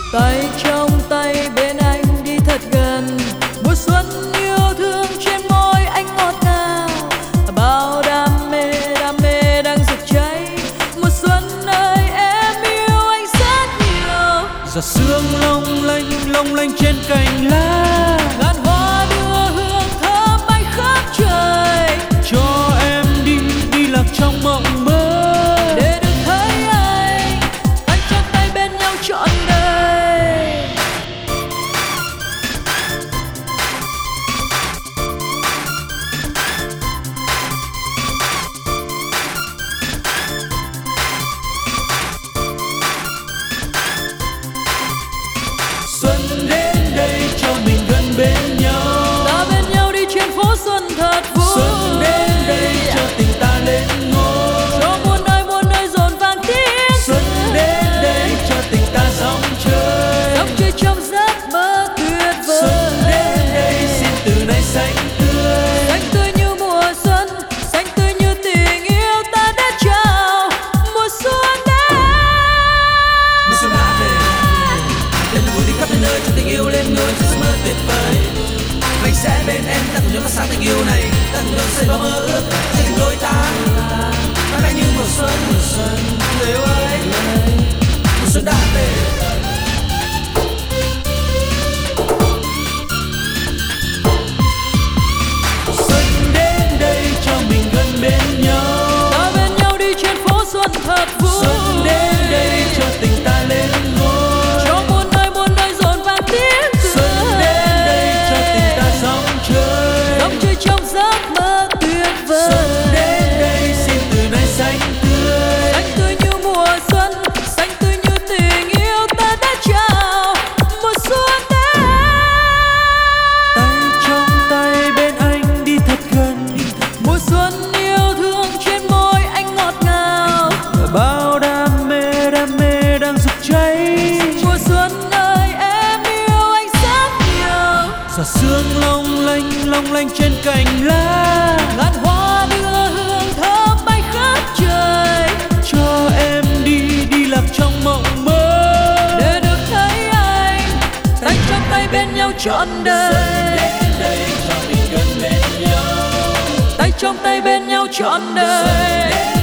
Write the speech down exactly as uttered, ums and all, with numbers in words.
Tay trong tay bên anh đi thật gần, mùa xuân yêu thương trên môi anh ngọt ngào. Bao đam mê đam mê đang rực cháy, mùa xuân ơi em yêu anh rất nhiều. Giọt sương long lanh long lanh trên cành lá, ngàn hoa đưa hương thơm bay khắp trời. Cho em đi đi lạc trong mộng mơ, để được thấy anh tay trong tay bên nhau trọn đời. Xuân đến đây cho mình gần bên nhau, Ta bên nhau đi trên phố xuân thật vui. Xuân đến đây cho tình ta lên ngôi, cho muôn nơi muôn nơi rộn vàng tiếng. Xuân đến đây cho tình ta rong chơi, rong chơi trong giấc mơ tuyệt vời. Xuân đến đây xin từ nay xanh tươi, xanh tươi như mùa xuân, xanh tươi như tình yêu ta đã trao. Mùa xuân đến, mùa xuân đã về, đem niềm vui đi khắp nơi nơi cho tình yêu lên ngôi trong giấc mơ tuyệt vời. Mình sẽ bên em, ta cùng nhau phát sáng tình yêu này, ta cùng nhau xây bao mơ ước cho tình đôi ta. Mãi mãi như mùa xuân, mùa xuân người ơi, mùa xuân đã về. Xuân đến đây cho mình gần bên nhau, ta bên nhau đi trên phố xuân thật vui. Xuân đến đây cho tình ta lên ngôi, cho muôn nơi muôn nơi rộn vàng tiếng cười. Xuân đến đây cho tình ta rong chơi, rong chơi trong giấc mơ tuyệt vời. Xuân đến đây xin từ nay xanh tươi, xanh tươi như mùa xuân, xanh tươi như tình yêu ta đã trao. Mùa xuân đến, tay trong tay bên anh đi thật gần, mùa xuân yêu thương trên môi anh ngọt ngào. bao đam mê đam mê đang rực cháy. Mùa xuân ơi em yêu anh rất nhiều. Giọt sương long lanh long lanh trên cành lá, ngàn hoa đưa hương thơm bay khắp trời. cho em đi đi lạc trong mộng mơ, để được thấy anh tay trong tay bên nhau trọn đời. đến đây cho mình gần bên nhau, tay trong tay bên nhau trọn đời.